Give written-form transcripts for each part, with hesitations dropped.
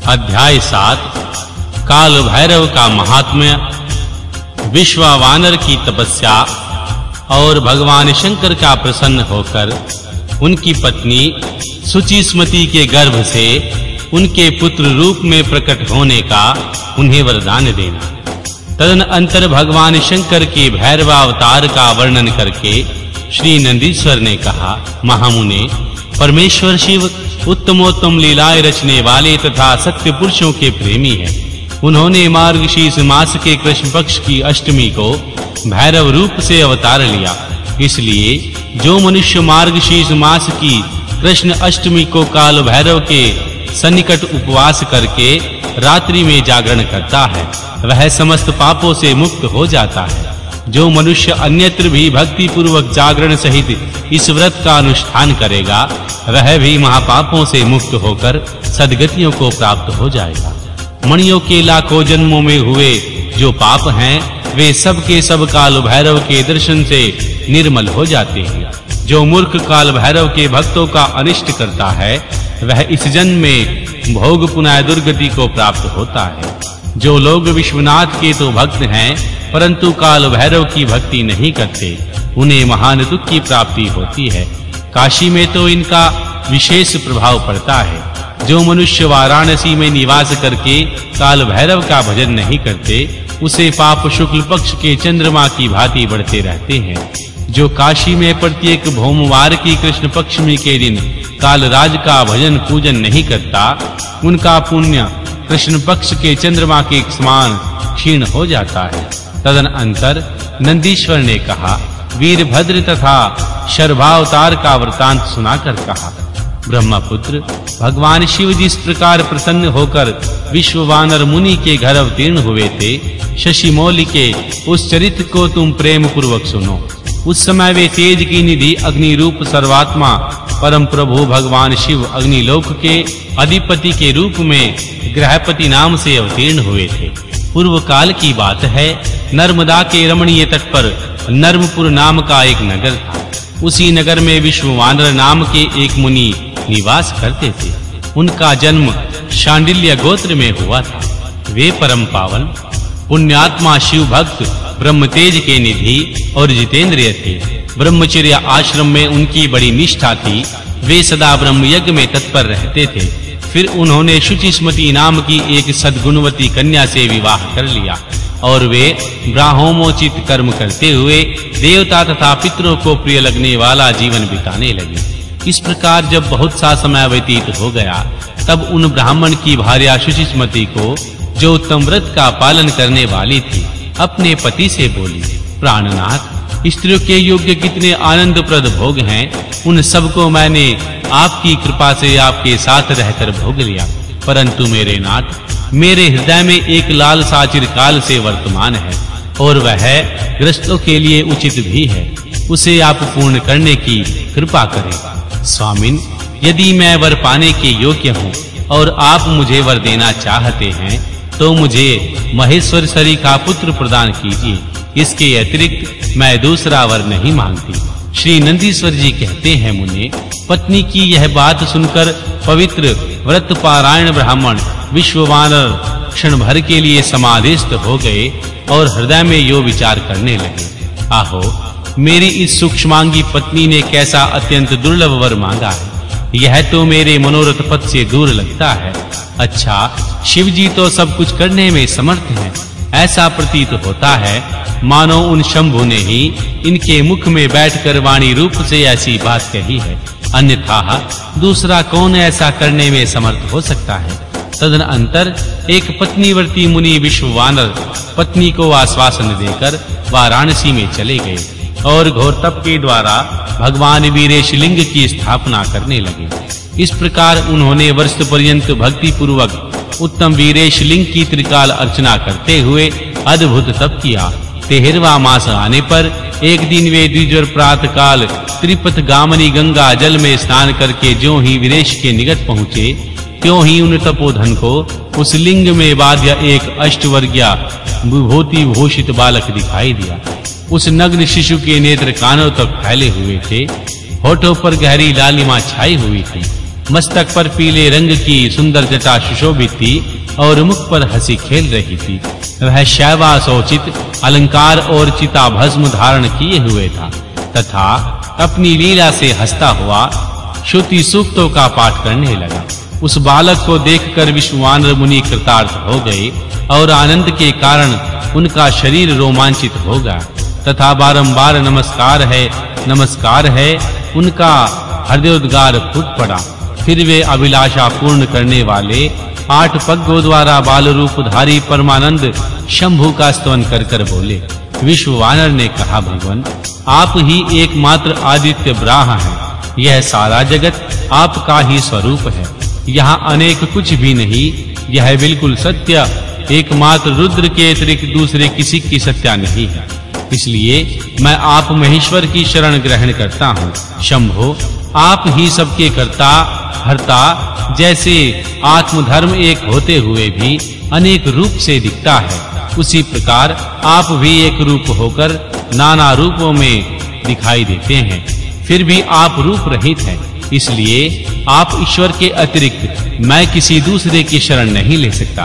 अध्याय 7 काल भैरव का महात्म्य, विश्वावानर की तपस्या और भगवान शंकर का प्रसन्न होकर उनकी पत्नी शुचिस्मति के गर्भ से उनके पुत्र रूप में प्रकट होने का उन्हें वरदान देना। तदनंतर भगवान शंकर के भैरवावतार का वर्णन करके श्री नंदीश्वर ने कहा, महामुने, परमेश्वर शिव उत्तमोत्तम लीलाएं रचने वाले तथा सत्य पुरुषों के प्रेमी हैं। उन्होंने मार्गशीर्ष मास के कृष्ण पक्ष की अष्टमी को भैरव रूप से अवतार लिया। इसलिए जो मनुष्य मार्गशीर्ष मास की कृष्ण अष्टमी को काल भैरव के सन्निकट उपवास करके रात्रि में जागरण करता है, वह समस्त पापों से मुक्त हो जाता है। जो मनुष्य अन्यत्र भी भक्ति पूर्वक जागरण सहित इस व्रत का अनुष्ठान करेगा, वह भी महापापों से मुक्त होकर सद्गतियों को प्राप्त हो जाएगा। मणियों के लाखों जन्मों में हुए जो पाप हैं, वे सब के सब काल भैरव के दर्शन से निर्मल हो जाते हैं। जो मूर्ख काल भैरव के भक्तों का अनिष्ट करता है, वह इस जन्म में भोग पुनः दुर्गति को प्राप्त होता है। जो लोग विश्वनाथ के तो भक्त हैं, परंतु काल भैरव की भक्ति नहीं करते, उन्हें महान दुख की प्राप्ति होती है। काशी में तो इनका विशेष प्रभाव पड़ता है। जो मनुष्य वाराणसी में निवास करके काल भैरव का भजन नहीं करते, उसे पाप शुक्ल पक्ष के चंद्रमा की भांति बढ़ते रहते हैं। जो काशी में प्रत्येक भोमवार की कृष्ण पक्षमी के दिन कालराज का भजन पूजन नहीं करता, उनका पुण्य कृष्ण पक्ष के चंद्रमा के समान क्षीण हो जाता है। तदनंतर नंदीश्वर ने कहा, वीरभद्र तथा शर्भावतार का वृतांत सुनाकर कहा, ब्रह्मपुत्र, भगवान शिव जिस प्रकार प्रसन्न होकर विश्ववानर मुनि के घर अवतीर्ण हुए थे, शशिमौली के उस चरित्र को तुम प्रेम पूर्वक सुनो। उस समय वे तेज की निधि अग्नि रूप सर्वात्मा परम प्रभु भगवान शिव अग्निलोक के अधिपति के रूप में ग्रहपति नाम से अवतीर्ण हुए थे। पूर्व काल की बात है, नर्मदा के रमणीय तट पर नर्मपुर नाम का एक नगर था। उसी नगर में विश्ववानर नाम के एक मुनि निवास करते थे। उनका जन्म शांडिल्य गोत्र में हुआ था। वे परम पावन पुण्यात्मा शिव भक्त ब्रह्मतेज के निधि और जितेंद्रिय थे। ब्रह्मचर्य आश्रम में उनकी बड़ी निष्ठा थी। वे सदा ब्रह्म यज्ञ में तत्पर रहते थे। फिर उन्होंने शुचिस्मति नाम की एक सद्गुणवती कन्या से विवाह कर लिया और वे ब्राह्मणोचित कर्म करते हुए देवता तथा पितरों को प्रिय लगने वाला जीवन बिताने लगे। इस प्रकार जब बहुत सा समय व्यतीत हो गया, तब उन ब्राह्मण की भार्या शुचिस्मति को, जो उत्तम व्रत का पालन करने वाली थी, अपने पति से बोली, प्राणनाथ, स्त्रियों के योग्य कितने आनंदप्रद भोग हैं, उन सब को मैंने आपकी कृपा से आपके साथ रहकर भोग लिया। परंतु मेरे नाथ, मेरे हृदय में एक लालसा चिरकाल से वर्तमान है और वह ग्रस्तों के लिए उचित भी है। उसे आप पूर्ण करने की कृपा करें। स्वामिन, यदि मैं वर पाने के योग्य हूँ और आप मुझे वर देना चाहते हैं, तो मुझे महेश्वर सरी का पुत्र प्रदान कीजिए। इसके अतिरिक्त मैं दूसरा वर नहीं मांगती। श्री नंदीश्वर जी कहते हैं, मुने, पत्नी की यह बात सुनकर पवित्र व्रत पारायण ब्राह्मण विश्ववानर क्षण भर के लिए समाधिस्थ हो गए और हृदय में यो विचार करने लगे, आहो, मेरी इस सूक्ष्मांगी पत्नी ने कैसा अत्यंत दुर्लभ वर मांगा है। यह तो मेरे मनोरथ पथ से दूर लगता है। अच्छा, शिव जी तो सब कुछ करने में समर्थ हैं। ऐसा प्रतीत होता है मानो उन शंभु ने ही इनके मुख में बैठकर वाणी रूप से ऐसी बात कही है। अन्यथा दूसरा कौन ऐसा करने में समर्थ हो सकता है। तदनंतर एक पत्नीवर्ती मुनि विश्ववानर पत्नी को आश्वासन देकर वाराणसी में चले गए और घोर तप के द्वारा भगवान वीरेश लिंग की स्थापना करने लगे। इस प्रकार उन्होंने वर्ष पर्यंत भक्ति पूर्वक उत्तम वीरेश लिंग की त्रिकाल अर्चना करते हुए अद्भुत तप किया। 13वां मास आने पर एक दिन वे द्विजर प्रातः काल त्रिपथ गामनी गंगा जल में स्नान करके ज्यों ही वीरेश के निकट पहुँचे, त्यों ही उन तपोधन को उस लिंग में बाध्य एक अष्टवर्गीय विभूति भूषित बालक दिखाई दिया। उस नग्न शिशु के नेत्र कानों तक फैले हुए थे। होठों पर गहरी लालिमा छाई हुई थी। मस्तक पर पीले रंग की सुंदर जटा सुशोभित थी और मुख पर हंसी खेल रही थी। वह शैवासोचित अलंकार और चिता भस्म धारण किए हुए था तथा अपनी लीला से हंसता हुआ श्रुति सूक्तों का पाठ करने लगा। उस बालक को देखकर विश्वानर मुनि कृतार्थ हो गए और आनंद के कारण उनका शरीर रोमांचित हो गया तथा बारंबार नमस्कार है उनका हृदयोद्गार फूट पड़ा। फिर वे अभिलाषा पूर्ण करने वाले 8 पगों द्वारा बाल रूपधारी परमानंद शंभु का स्तवन कर बोले। विश्ववानर ने कहा, भगवान आप ही एकमात्र आदित्य ब्राह्म हैं। यह सारा जगत आपका ही स्वरूप है। यहाँ अनेक कुछ भी नहीं। यह बिल्कुल सत्य एकमात्र रुद्र के अतिरिक्त दूसरे किसी की सत्ता नहीं है। इसलिए मैं आप महेश्वर की शरण ग्रहण करता हूँ। शंभो आप ही सबके कर्ता हर्ता, जैसे आत्मधर्म एक होते हुए भी अनेक रूप से दिखता है, उसी प्रकार आप भी एक रूप होकर नाना रूपों में दिखाई देते हैं। फिर भी आप रूप रहित हैं। इसलिए आप ईश्वर के अतिरिक्त मैं किसी दूसरे की शरण नहीं ले सकता।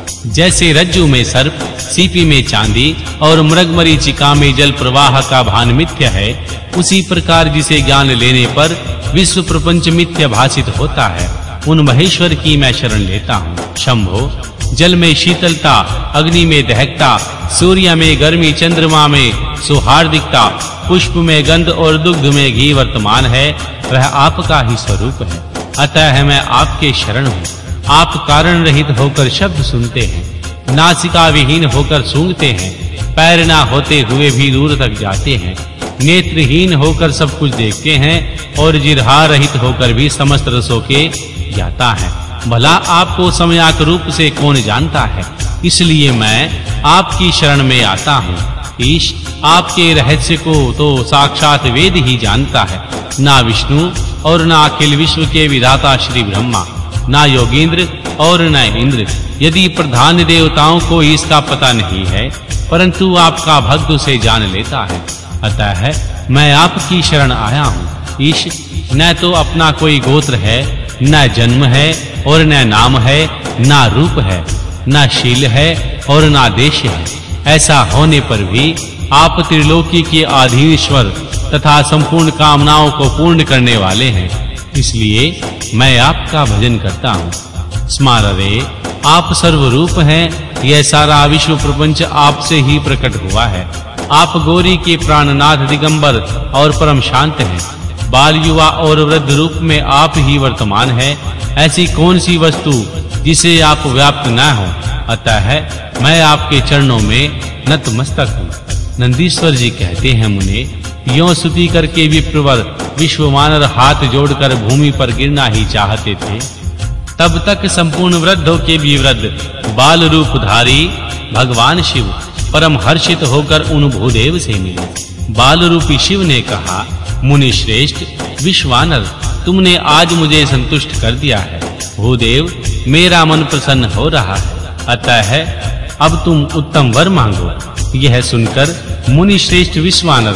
जैसे रज्जु में सर्प, सीपी में चांदी और मृगमरीचिका में जल प्रवाह का भान मिथ्या है, उसी प्रकार जिसे ज्ञान लेने पर विश्व प्रपंच मिथ्या भासित होता है, उन महेश्वर की मैं शरण लेता हूँ। शंभो जल में शीतलता, अग्नि में दहकता, सूर्य में गर्मी, चंद्रमा में सौहार्दिकता, पुष्प में गंध और दुग्ध में घी वर्तमान है, वह आपका ही स्वरूप है। अतः मैं आपके शरण हूँ। आप कारण रहित होकर शब्द सुनते हैं, नासिका विहीन होकर सूंघते हैं, पैर ना होते हुए भी दूर तक जाते हैं, नेत्रहीन होकर सब कुछ देखते हैं और जिह्वा रहित होकर भी समस्त रसों के ज्ञाता है। भला आपको सम्यक रूप से कौन जानता है? इसलिए मैं आपकी शरण में आता हूँ। ईश आपके रहस्य को तो साक्षात वेद ही जानता है। ना विष्णु और ना अखिल विश्व के विधाता श्री ब्रह्मा, ना योगींद्र और न इंद्र। यदि प्रधान देवताओं को इसका पता नहीं है, परंतु आपका भक्त उसे जान लेता है। अतः मैं आपकी शरण आया हूँ। ईश न तो अपना कोई गोत्र है, न जन्म है और न नाम है, न रूप है, न शील है और न देश है। ऐसा होने पर भी आप त्रिलोकी के आधीश्वर तथा संपूर्ण कामनाओं को पूर्ण करने वाले हैं। इसलिए मैं आपका भजन करता हूँ। स्माररे आप सर्वरूप हैं। यह सारा विश्व प्रपंच आपसे ही प्रकट हुआ है। आप गौरी के प्राणनाथ दिगंबर और परम शांत हैं। बाल युवा और वृद्ध रूप में आप ही वर्तमान हैं। ऐसी कौन सी वस्तु जिसे आप व्याप्त न हो। अतः मैं आपके चरणों में नतमस्तक हूँ। नंदीश्वर जी कहते हैं, मुने यों स्तुति करके विप्रवर विश्ववानर हाथ जोड़कर भूमि पर गिरना ही चाहते थे, तब तक संपूर्ण वृद्धों के भी वृद्ध बाल रूपधारी भगवान शिव परम हर्षित होकर उन भूदेव से मिले। बाल रूपी शिव ने कहा, मुनि श्रेष्ठ विश्वानर, तुमने आज मुझे संतुष्ट कर दिया है। भूदेव मेरा मन प्रसन्न हो रहा है। अतः अब तुम उत्तम वर मांगो। यह सुनकर मुनि श्रेष्ठ विश्वानर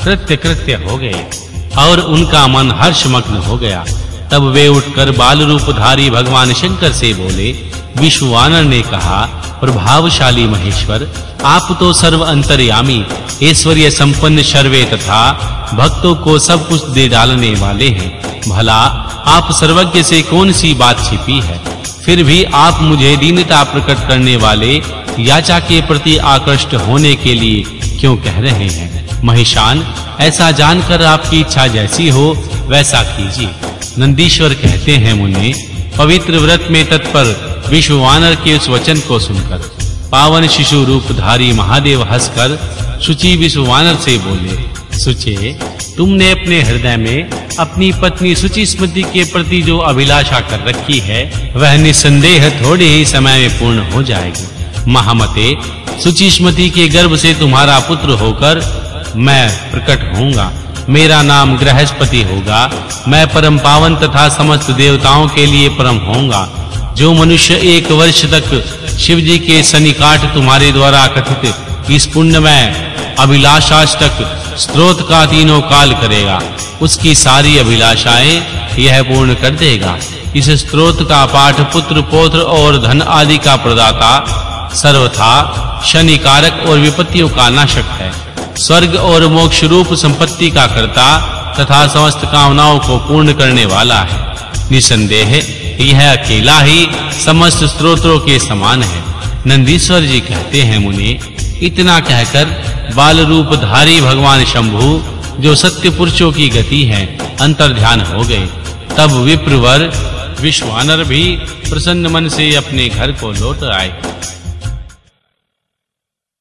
कृत्य हो गए और उनका मन हर्षमग्न हो गया। तब वे उठकर बाल रूपधारी भगवान शंकर से बोले। विश्ववानर ने कहा, प्रभावशाली महेश्वर, आप तो सर्व अंतर्यामी, ऐश्वर्य संपन्न सर्वे तथा भक्तों को सब कुछ दे डालने वाले हैं। भला आप सर्वज्ञ से कौन सी बात छिपी है? फिर भी आप मुझे दीनता प्रकट करने वाले याचा के प्रति आकृष्ट होने के लिए क्यों कह रहे हैं? महिषान, ऐसा जानकर आपकी इच्छा जैसी हो वैसा कीजिए। नंदीश्वर कहते हैं, मुने पवित्र व्रत में तत्पर विश्ववानर के उस वचन को सुनकर पावन शिशु रूपधारी महादेव हंसकर शुचि विश्ववानर से बोले, सुचे, तुमने अपने हृदय में अपनी पत्नी शुचि स्मृति के प्रति जो अभिलाषा कर रखी है, वह निसंदेह थोड़े ही समय में पूर्ण हो जाएगी। महामते, शुचि स्मृति के गर्भ से तुम्हारा पुत्र होकर मैं प्रकट होऊंगा। मेरा नाम गृहस्पति होगा। मैं परम पावन तथा समस्त देवताओं के लिए परम होऊंगा। जो मनुष्य 1 वर्ष तक शिव जी के सन्निकाट तुम्हारे द्वारा कथित इस पुण्यमय अभिलाषाष्टक स्त्रोत का तीनों काल करेगा, उसकी सारी अभिलाषाएं यह पूर्ण कर देगा। इस स्त्रोत का पाठ पुत्र पौत्र और धन आदि का प्रदाता, सर्वथा शनिकारक और विपत्तियों का नाशक है। स्वर्ग और मोक्ष रूप संपत्ति का कर्ता तथा समस्त कामनाओं को पूर्ण करने वाला है। निसंदेह यह अकेला ही समस्त स्तोत्रों के समान है। नंदीश्वर जी कहते हैं, मुनि, इतना कहकर बाल रूपधारी भगवान शंभु, जो सत्य पुरुषों की गति है, अंतर्ध्यान हो गए। तब विप्रवर विश्वानर भी प्रसन्न मन से अपने घर को लौट आए।